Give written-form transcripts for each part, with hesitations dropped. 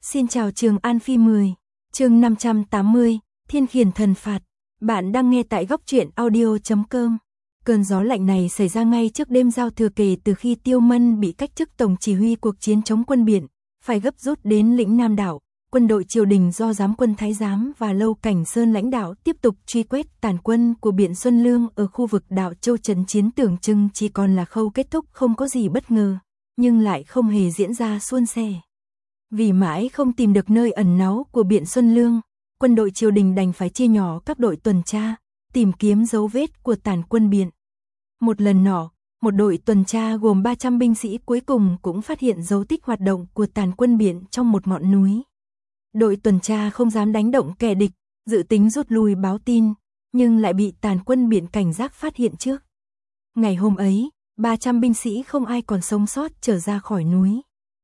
Xin chào Trường An Phi 10, chương 580, Thiên Khiển Thần Phạt. Bạn đang nghe tại góc truyện audio.com. Cơn gió lạnh này xảy ra ngay trước đêm giao thừa kể từ khi Tiêu Mân bị cách chức tổng chỉ huy cuộc chiến chống quân Biện, phải gấp rút đến lĩnh Nam Đảo. Quân đội triều đình do giám quân Thái Giám và Lâu Cảnh Sơn lãnh đạo tiếp tục truy quét tàn quân của Biện Xuân Lương ở khu vực đảo Châu. Trận chiến tưởng chừng chỉ còn là khâu kết thúc, không có gì bất ngờ, nhưng lại không hề diễn ra suôn sẻ. Vì mãi không tìm được nơi ẩn náu của Biện Xuân Lương, quân đội triều đình đành phải chia nhỏ các đội tuần tra, tìm kiếm dấu vết của tàn quân Biện. Một lần nọ, một đội tuần tra gồm 300 binh sĩ cuối cùng cũng phát hiện dấu tích hoạt động của tàn quân Biện trong một ngọn núi. Đội tuần tra không dám đánh động kẻ địch, dự tính rút lui báo tin, nhưng lại bị tàn quân Biện cảnh giác phát hiện trước. Ngày hôm ấy, 300 binh sĩ không ai còn sống sót trở ra khỏi núi.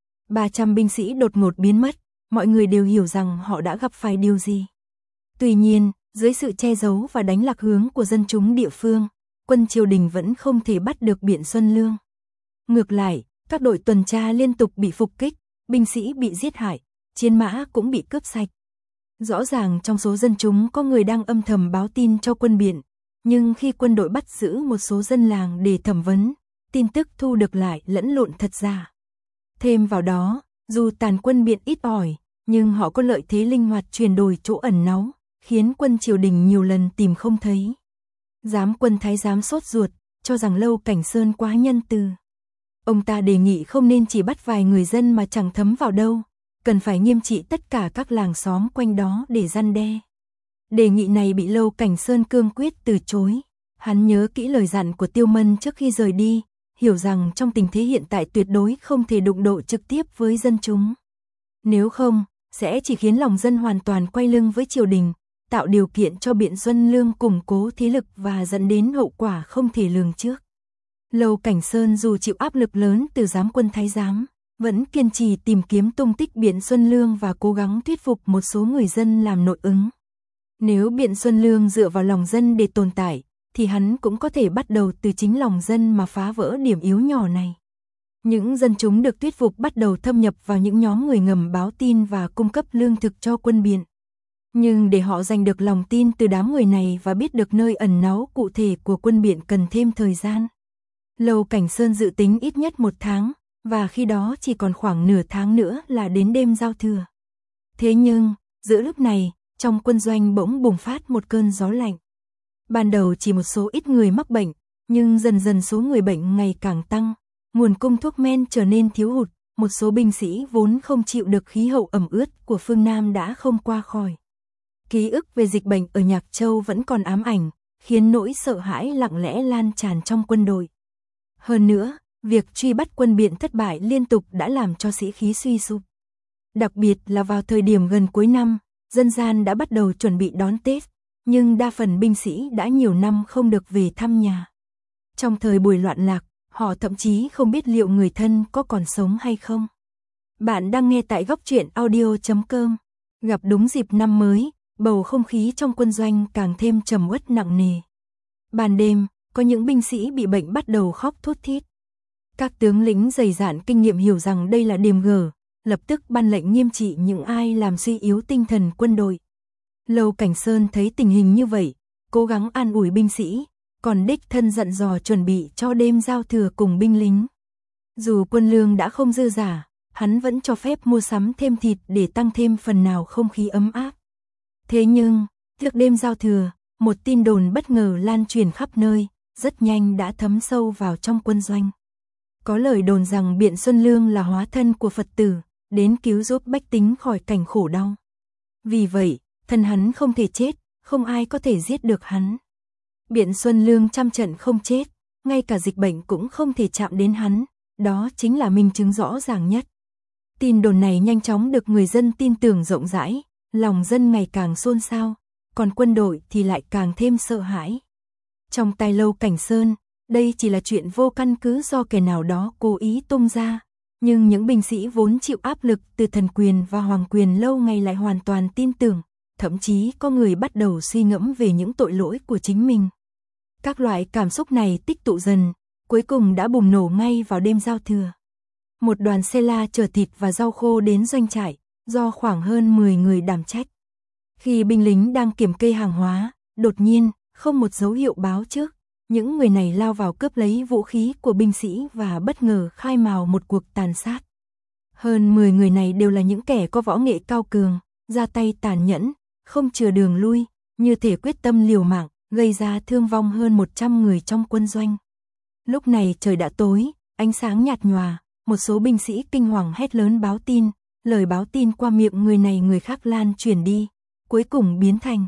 300 binh sĩ đột ngột biến mất, mọi người đều hiểu rằng họ đã gặp phải điều gì. Tuy nhiên, dưới sự che giấu và đánh lạc hướng của dân chúng địa phương, quân triều đình vẫn không thể bắt được Biện Xuân Lương. Ngược lại, các đội tuần tra liên tục bị phục kích, binh sĩ bị giết hại, chiến mã cũng bị cướp sạch. Rõ ràng trong số dân chúng có người đang âm thầm báo tin cho quân Biện, nhưng khi quân đội bắt giữ một số dân làng để thẩm vấn, tin tức thu được lại lẫn lộn thật giả. Thêm vào đó, dù tàn quân Biện ít ỏi, nhưng họ có lợi thế linh hoạt chuyển đổi chỗ ẩn náu, khiến quân triều đình nhiều lần tìm không thấy. Giám quân Thái Giám sốt ruột, cho rằng Lâu Cảnh Sơn quá nhân từ. Ông ta đề nghị không nên chỉ bắt vài người dân mà chẳng thấm vào đâu, cần phải nghiêm trị tất cả các làng xóm quanh đó để răn đe. Đề nghị này bị Lâu Cảnh Sơn cương quyết từ chối. Hắn nhớ kỹ lời dặn của Tiêu Mân trước khi rời đi, hiểu rằng trong tình thế hiện tại tuyệt đối không thể đụng độ trực tiếp với dân chúng. Nếu không, sẽ chỉ khiến lòng dân hoàn toàn quay lưng với triều đình, tạo điều kiện cho Biện Xuân Lương củng cố thế lực và dẫn đến hậu quả không thể lường trước. Lâu Cảnh Sơn dù chịu áp lực lớn từ giám quân Thái Giám, vẫn kiên trì tìm kiếm tung tích Biện Xuân Lương và cố gắng thuyết phục một số người dân làm nội ứng. Nếu Biện Xuân Lương dựa vào lòng dân để tồn tại, thì hắn cũng có thể bắt đầu từ chính lòng dân mà phá vỡ điểm yếu nhỏ này. Những dân chúng được thuyết phục bắt đầu thâm nhập vào những nhóm người ngầm báo tin và cung cấp lương thực cho quân Biện. Nhưng để họ giành được lòng tin từ đám người này và biết được nơi ẩn náu cụ thể của quân Biện cần thêm thời gian. Lâu Cảnh Sơn dự tính ít nhất 1 tháng, và khi đó chỉ còn khoảng nửa tháng nữa là đến đêm giao thừa. Thế nhưng, giữa lúc này, trong quân doanh bỗng bùng phát một cơn gió lạnh. Ban đầu chỉ một số ít người mắc bệnh, nhưng dần dần số người bệnh ngày càng tăng, nguồn cung thuốc men trở nên thiếu hụt, một số binh sĩ vốn không chịu được khí hậu ẩm ướt của phương Nam đã không qua khỏi. Ký ức về dịch bệnh ở Nhạc Châu vẫn còn ám ảnh, khiến nỗi sợ hãi lặng lẽ lan tràn trong quân đội. Hơn nữa, việc truy bắt quân Biện thất bại liên tục đã làm cho sĩ khí suy sụp. Đặc biệt là vào thời điểm gần cuối năm, dân gian đã bắt đầu chuẩn bị đón Tết, nhưng đa phần binh sĩ đã nhiều năm không được về thăm nhà. Trong thời buổi loạn lạc, họ thậm chí không biết liệu người thân có còn sống hay không. Bạn đang nghe tại góc truyện audio.com. Gặp đúng dịp năm mới, bầu không khí trong quân doanh càng thêm trầm uất nặng nề. Ban đêm, có những binh sĩ bị bệnh bắt đầu khóc thút thít. Các tướng lĩnh dày dạn kinh nghiệm hiểu rằng đây là điềm gở, lập tức ban lệnh nghiêm trị những ai làm suy yếu tinh thần quân đội. Lâu Cảnh Sơn thấy tình hình như vậy, cố gắng an ủi binh sĩ, còn đích thân dặn dò chuẩn bị cho đêm giao thừa cùng binh lính. Dù quân lương đã không dư giả, hắn vẫn cho phép mua sắm thêm thịt để tăng thêm phần nào không khí ấm áp. Thế nhưng, trước đêm giao thừa, một tin đồn bất ngờ lan truyền khắp nơi, rất nhanh đã thấm sâu vào trong quân doanh. Có lời đồn rằng Biện Xuân Lương là hóa thân của Phật tử, đến cứu giúp bách tính khỏi cảnh khổ đau. Vì vậy, thân hắn không thể chết, không ai có thể giết được hắn. Biện Xuân Lương trăm trận không chết, ngay cả dịch bệnh cũng không thể chạm đến hắn, đó chính là minh chứng rõ ràng nhất. Tin đồn này nhanh chóng được người dân tin tưởng rộng rãi, lòng dân ngày càng xôn xao, còn quân đội thì lại càng thêm sợ hãi. Trong tai Lâu Cảnh Sơn, đây chỉ là chuyện vô căn cứ do kẻ nào đó cố ý tung ra, nhưng những binh sĩ vốn chịu áp lực từ thần quyền và hoàng quyền lâu ngày lại hoàn toàn tin tưởng, thậm chí có người bắt đầu suy ngẫm về những tội lỗi của chính mình. Các loại cảm xúc này tích tụ dần, cuối cùng đã bùng nổ ngay vào đêm giao thừa. Một đoàn xe la chở thịt và rau khô đến doanh trại, do khoảng hơn 10 người đảm trách. Khi binh lính đang kiểm kê hàng hóa, đột nhiên, không một dấu hiệu báo trước, những người này lao vào cướp lấy vũ khí của binh sĩ và bất ngờ khai mào một cuộc tàn sát. Hơn 10 người này đều là những kẻ có võ nghệ cao cường, ra tay tàn nhẫn, không chừa đường lui, như thể quyết tâm liều mạng, gây ra thương vong hơn 100 người trong quân doanh. Lúc này trời đã tối, ánh sáng nhạt nhòa, một số binh sĩ kinh hoàng hét lớn báo tin, lời báo tin qua miệng người này người khác lan truyền đi, cuối cùng biến thành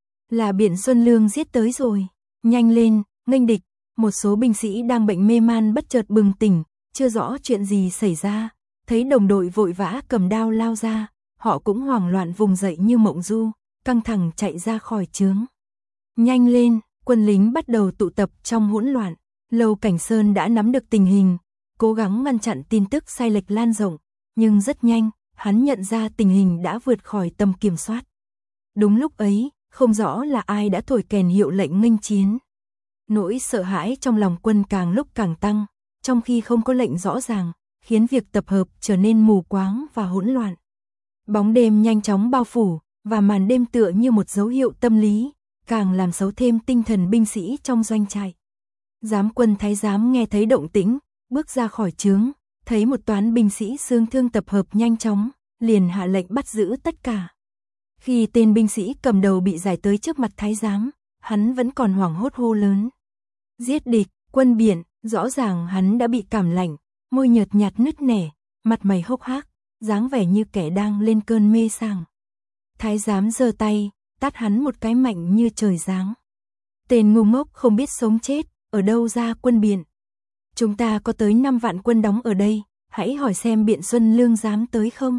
là Biện Xuân Lương giết tới rồi, nhanh lên, nghênh địch. Một số binh sĩ đang bệnh mê man bất chợt bừng tỉnh, chưa rõ chuyện gì xảy ra, thấy đồng đội vội vã cầm đao lao ra, họ cũng hoảng loạn vùng dậy như mộng du, căng thẳng chạy ra khỏi trướng. Nhanh lên, quân lính bắt đầu tụ tập trong hỗn loạn. Lâu Cảnh Sơn đã nắm được tình hình, cố gắng ngăn chặn tin tức sai lệch lan rộng, nhưng rất nhanh, hắn nhận ra tình hình đã vượt khỏi tầm kiểm soát. Đúng lúc ấy, không rõ là ai đã thổi kèn hiệu lệnh nghênh chiến. Nỗi sợ hãi trong lòng quân càng lúc càng tăng, trong khi không có lệnh rõ ràng, khiến việc tập hợp trở nên mù quáng và hỗn loạn. Bóng đêm nhanh chóng bao phủ, và màn đêm tựa như một dấu hiệu tâm lý, càng làm xấu thêm tinh thần binh sĩ trong doanh trại. Giám quân thái giám nghe thấy động tĩnh, bước ra khỏi trướng, thấy một toán binh sĩ xương thương tập hợp nhanh chóng, liền hạ lệnh bắt giữ tất cả. Khi tên binh sĩ cầm đầu bị giải tới trước mặt thái giám, hắn vẫn còn hoảng hốt hô lớn: giết địch, quân Biện. Rõ ràng hắn đã bị cảm lạnh, môi nhợt nhạt nứt nẻ, mặt mày hốc hác, dáng vẻ như kẻ đang lên cơn mê sảng. Thái giám giơ tay, tát hắn một cái mạnh như trời giáng. Tên ngu ngốc không biết sống chết, ở đâu ra quân Biện? Chúng ta có tới 5 vạn quân đóng ở đây, hãy hỏi xem Biện Xuân Lương dám tới không?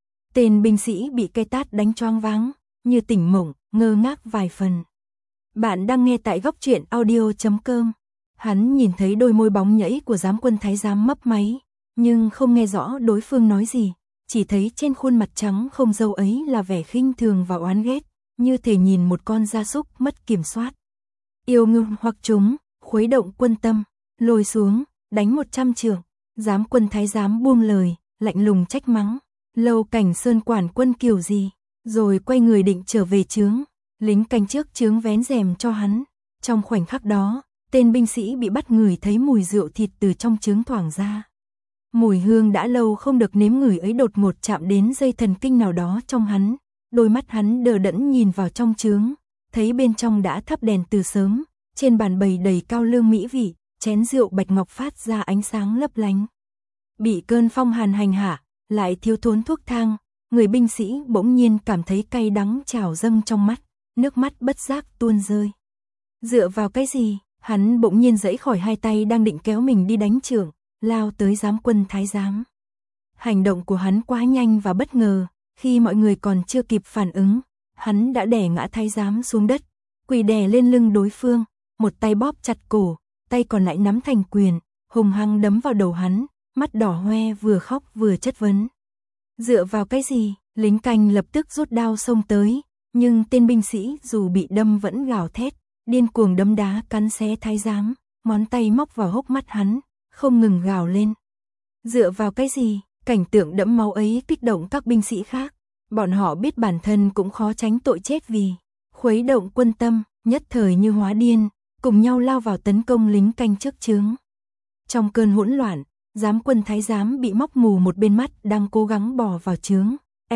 Tên binh sĩ bị cây tát đánh choáng váng, như tỉnh mộng, ngơ ngác vài phần. Bạn đang nghe tại góc truyện audio.com. Hắn nhìn thấy đôi môi bóng nhẫy của giám quân thái giám mấp máy, nhưng không nghe rõ đối phương nói gì, chỉ thấy trên khuôn mặt trắng không râu ấy là vẻ khinh thường và oán ghét, như thể nhìn một con gia súc mất kiểm soát. Yêu ngư hoặc chúng, khuấy động quân tâm, lôi xuống, đánh 100 chưởng. Giám quân thái giám buông lời, lạnh lùng trách mắng: Lâu Cảnh Sơn quản quân kiểu gì? Rồi quay người định trở về trướng. Lính canh trước trướng vén rèm cho hắn. Trong khoảnh khắc đó, tên binh sĩ bị bắt ngửi thấy mùi rượu thịt từ trong trướng thoảng ra. Mùi hương đã lâu không được nếm ngửi ấy đột ngột chạm đến dây thần kinh nào đó trong hắn. Đôi mắt hắn đờ đẫn nhìn vào trong trướng, thấy bên trong đã thắp đèn từ sớm, trên bàn bày đầy cao lương mỹ vị, chén rượu bạch ngọc phát ra ánh sáng lấp lánh. Bị cơn phong hàn hành hạ, lại thiếu thốn thuốc thang, người binh sĩ bỗng nhiên cảm thấy cay đắng trào dâng trong mắt, nước mắt bất giác tuôn rơi. Dựa vào cái gì? Hắn bỗng nhiên giãy khỏi hai tay đang định kéo mình đi đánh chưởng, lao tới giám quân thái giám. Hành động của hắn quá nhanh và bất ngờ, khi mọi người còn chưa kịp phản ứng, hắn đã đè ngã thái giám xuống đất, quỳ đè lên lưng đối phương, một tay bóp chặt cổ, tay còn lại nắm thành quyền, hùng hăng đấm vào đầu hắn, mắt đỏ hoe vừa khóc vừa chất vấn. Dựa vào cái gì? Lính canh lập tức rút đao xông tới, nhưng tên binh sĩ dù bị đâm vẫn gào thét, điên cuồng đấm đá cắn xé thái giám, ngón tay móc vào hốc mắt hắn, không ngừng gào lên. Dựa vào cái gì? Cảnh tượng đẫm máu ấy kích động các binh sĩ khác, bọn họ biết bản thân cũng khó tránh tội chết vì khuấy động quân tâm, nhất thời như hóa điên, cùng nhau lao vào tấn công lính canh trước trướng. Trong cơn hỗn loạn, giám quân thái giám bị móc mù một bên mắt đang cố gắng bò vào trướng,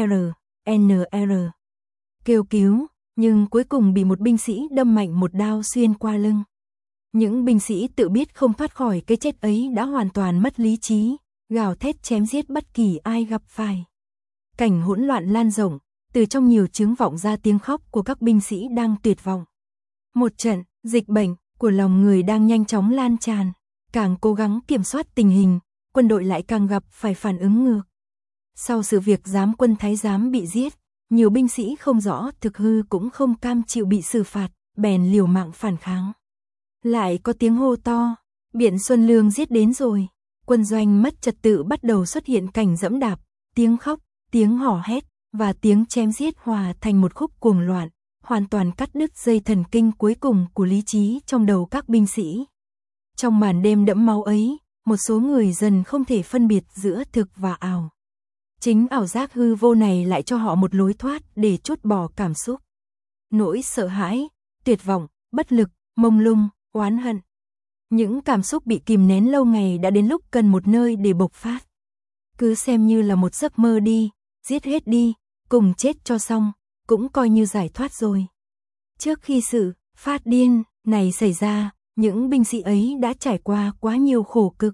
NR kêu cứu, nhưng cuối cùng bị một binh sĩ đâm mạnh một đao xuyên qua lưng. Những binh sĩ tự biết không thoát khỏi cái chết ấy đã hoàn toàn mất lý trí, gào thét chém giết bất kỳ ai gặp phải. Cảnh hỗn loạn lan rộng, từ trong nhiều trướng vọng ra tiếng khóc của các binh sĩ đang tuyệt vọng. Một trận dịch bệnh của lòng người đang nhanh chóng lan tràn, càng cố gắng kiểm soát tình hình, quân đội lại càng gặp phải phản ứng ngược. Sau sự việc giám quân thái giám bị giết, nhiều binh sĩ không rõ thực hư cũng không cam chịu bị xử phạt, bèn liều mạng phản kháng. Lại có tiếng hô to: Biện Xuân Lương giết đến rồi. Quân doanh mất trật tự bắt đầu xuất hiện cảnh dẫm đạp, tiếng khóc, tiếng hò hét và tiếng chém giết hòa thành một khúc cuồng loạn, hoàn toàn cắt đứt dây thần kinh cuối cùng của lý trí trong đầu các binh sĩ. Trong màn đêm đẫm máu ấy, một số người dần không thể phân biệt giữa thực và ảo. Chính ảo giác hư vô này lại cho họ một lối thoát để trút bỏ cảm xúc. Nỗi sợ hãi, tuyệt vọng, bất lực, mông lung, oán hận. Những cảm xúc bị kìm nén lâu ngày đã đến lúc cần một nơi để bộc phát. Cứ xem như là một giấc mơ đi, giết hết đi, cùng chết cho xong, cũng coi như giải thoát rồi. Trước khi sự phát điên này xảy ra, những binh sĩ ấy đã trải qua quá nhiều khổ cực.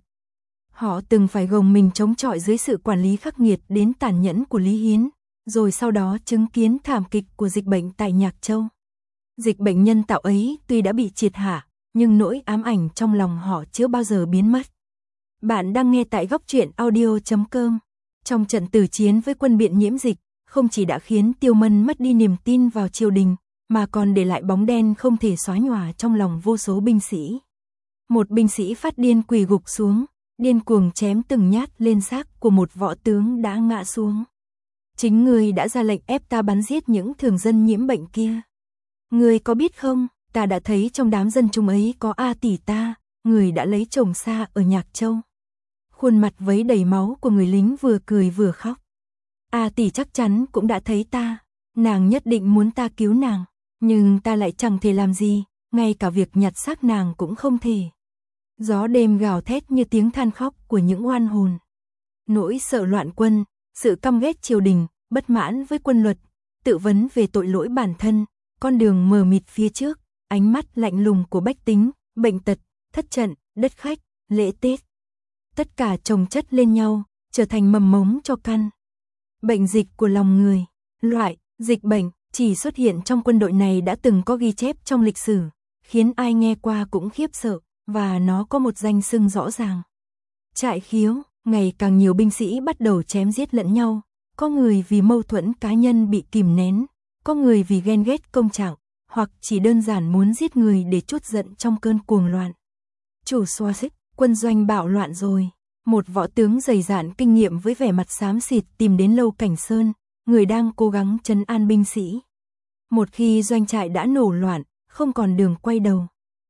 Họ từng phải gồng mình chống chọi dưới sự quản lý khắc nghiệt đến tàn nhẫn của Lý Hiến, rồi sau đó chứng kiến thảm kịch của dịch bệnh tại Nhạc Châu. Dịch bệnh nhân tạo ấy tuy đã bị triệt hạ, nhưng nỗi ám ảnh trong lòng họ chưa bao giờ biến mất. Bạn đang nghe tại Góc Truyện Audio.com. Trong trận tử chiến với quân Biện nhiễm dịch, không chỉ đã khiến Tiêu Mân mất đi niềm tin vào triều đình, mà còn để lại bóng đen không thể xóa nhòa trong lòng vô số binh sĩ. Một binh sĩ phát điên quỳ gục xuống, điên cuồng chém từng nhát lên xác của một võ tướng đã ngã xuống. Chính ngươi đã ra lệnh ép ta bắn giết những thường dân nhiễm bệnh kia. Ngươi có biết không, ta đã thấy trong đám dân chúng ấy có A tỷ ta, người đã lấy chồng xa ở Nhạc Châu. Khuôn mặt vấy đầy máu của người lính vừa cười vừa khóc. A tỷ chắc chắn cũng đã thấy ta, nàng nhất định muốn ta cứu nàng, nhưng ta lại chẳng thể làm gì, ngay cả việc nhặt xác nàng cũng không thể. Gió đêm gào thét như tiếng than khóc của những oan hồn. Nỗi sợ loạn quân, sự căm ghét triều đình, bất mãn với quân luật, tự vấn về tội lỗi bản thân, con đường mờ mịt phía trước, ánh mắt lạnh lùng của bách tính, bệnh tật, thất trận, đất khách, lễ Tết. Tất cả chồng chất lên nhau, trở thành mầm mống cho căn bệnh dịch của lòng người. Loại dịch bệnh chỉ xuất hiện trong quân đội này đã từng có ghi chép trong lịch sử, khiến ai nghe qua cũng khiếp sợ, và nó có một danh xưng rõ ràng. Trại khiếu, ngày càng nhiều binh sĩ bắt đầu chém giết lẫn nhau, có người vì mâu thuẫn cá nhân bị kìm nén, có người vì ghen ghét công trạng, hoặc chỉ đơn giản muốn giết người để trút giận trong cơn cuồng loạn. Chủ xoa xích, quân doanh bạo loạn rồi. Một võ tướng dày dạn kinh nghiệm với vẻ mặt xám xịt tìm đến Lâu Cảnh Sơn, người đang cố gắng trấn an binh sĩ. Một khi doanh trại đã nổ loạn, không còn đường quay đầu.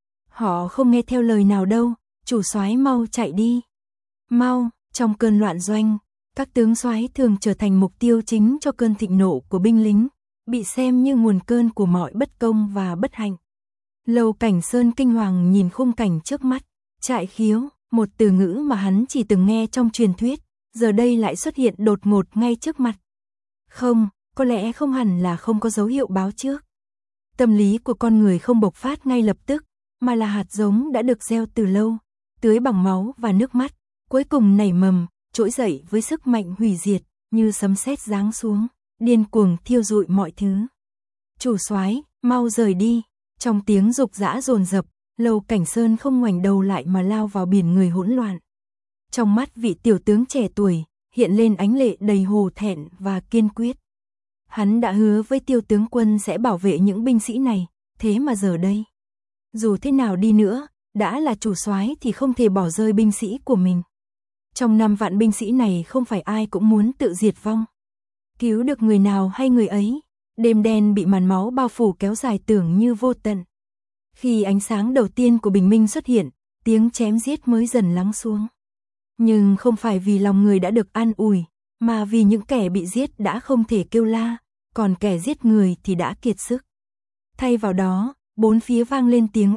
Họ không nghe theo lời nào đâu, chủ soái mau chạy đi. Mau, trong cơn loạn doanh, các tướng soái thường trở thành mục tiêu chính cho cơn thịnh nộ của binh lính, bị xem như nguồn cơn của mọi bất công và bất hạnh. Lâu Cảnh Sơn kinh hoàng nhìn khung cảnh trước mắt, trại khiếu, một từ ngữ mà hắn chỉ từng nghe trong truyền thuyết, giờ đây lại xuất hiện đột ngột ngay trước mặt. Không, có lẽ không hẳn là không có dấu hiệu báo trước. Tâm lý của con người không bộc phát ngay lập tức, mà là hạt giống đã được gieo từ lâu, tưới bằng máu và nước mắt, cuối cùng nảy mầm, trỗi dậy với sức mạnh hủy diệt, như sấm sét giáng xuống, điên cuồng thiêu rụi mọi thứ. Chủ soái, mau rời đi. Trong tiếng dục dã dồn dập, Lâu Cảnh Sơn không ngoảnh đầu lại mà lao vào biển người hỗn loạn. Trong mắt vị tiểu tướng trẻ tuổi, hiện lên ánh lệ đầy hổ thẹn và kiên quyết. Hắn đã hứa với Tiêu tướng quân sẽ bảo vệ những binh sĩ này, thế mà giờ đây, dù thế nào đi nữa, đã là chủ soái thì không thể bỏ rơi binh sĩ của mình. Trong 5 vạn binh sĩ này không phải ai cũng muốn tự diệt vong. Cứu được người nào hay người ấy, đêm đen bị màn máu bao phủ kéo dài tưởng như vô tận. Khi ánh sáng đầu tiên của bình minh xuất hiện, tiếng chém giết mới dần lắng xuống. Nhưng không phải vì lòng người đã được an ủi, mà vì những kẻ bị giết đã không thể kêu la, còn kẻ giết người thì đã kiệt sức. Thay vào đó, bốn phía vang lên tiếng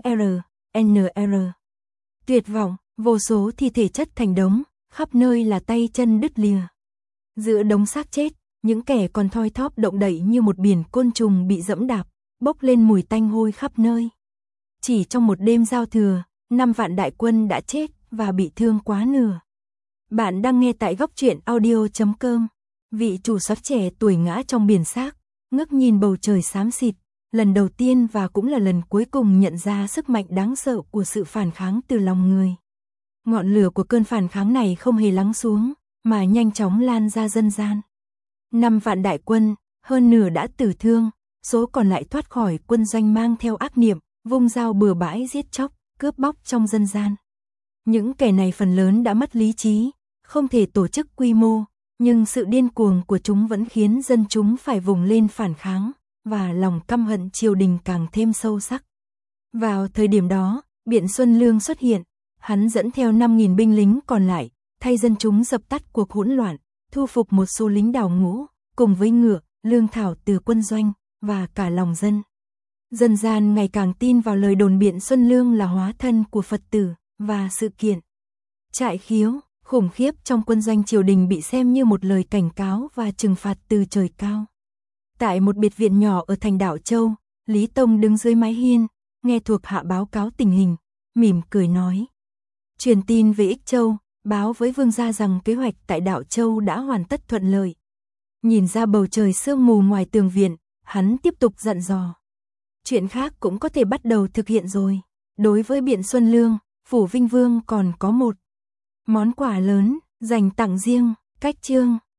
NR. Tuyệt vọng, vô số thi thể chất thành đống, khắp nơi là tay chân đứt lìa. Giữa đống xác chết, những kẻ còn thoi thóp động đậy như một biển côn trùng bị dẫm đạp, bốc lên mùi tanh hôi khắp nơi. Chỉ trong một đêm giao thừa, 5 vạn đại quân đã chết và bị thương quá nửa. Bạn đang nghe tại Góc Truyện Audio.com. Vị chủ soái trẻ tuổi ngã trong biển xác, ngước nhìn bầu trời xám xịt, lần đầu tiên và cũng là lần cuối cùng nhận ra sức mạnh đáng sợ của sự phản kháng từ lòng người. Ngọn lửa của cơn phản kháng này không hề lắng xuống, mà nhanh chóng lan ra dân gian. 5 vạn đại quân, hơn nửa đã tử thương, số còn lại thoát khỏi quân doanh mang theo ác niệm, vung dao bừa bãi giết chóc, cướp bóc trong dân gian. Những kẻ này phần lớn đã mất lý trí, không thể tổ chức quy mô, nhưng sự điên cuồng của chúng vẫn khiến dân chúng phải vùng lên phản kháng, và lòng căm hận triều đình càng thêm sâu sắc. Vào thời điểm đó, Biện Xuân Lương xuất hiện, hắn dẫn theo 5.000 binh lính còn lại, thay dân chúng dập tắt cuộc hỗn loạn, thu phục một số lính đào ngũ, cùng với ngựa, lương thảo từ quân doanh, và cả lòng dân. Dân gian ngày càng tin vào lời đồn Biện Xuân Lương là hóa thân của Phật tử, và sự kiện trại khiếu, khủng khiếp trong quân doanh triều đình bị xem như một lời cảnh cáo và trừng phạt từ trời cao. Tại một biệt viện nhỏ ở thành Đạo Châu, Lý Tông đứng dưới mái hiên, nghe thuộc hạ báo cáo tình hình, mỉm cười nói. Truyền tin về Ích Châu, báo với vương gia rằng kế hoạch tại Đạo Châu đã hoàn tất thuận lợi. Nhìn ra bầu trời sương mù ngoài tường viện, hắn tiếp tục dặn dò. Chuyện khác cũng có thể bắt đầu thực hiện rồi. Đối với Biện Xuân Lương, Phủ Vinh Vương còn có một món quà lớn, dành tặng riêng, cách chương.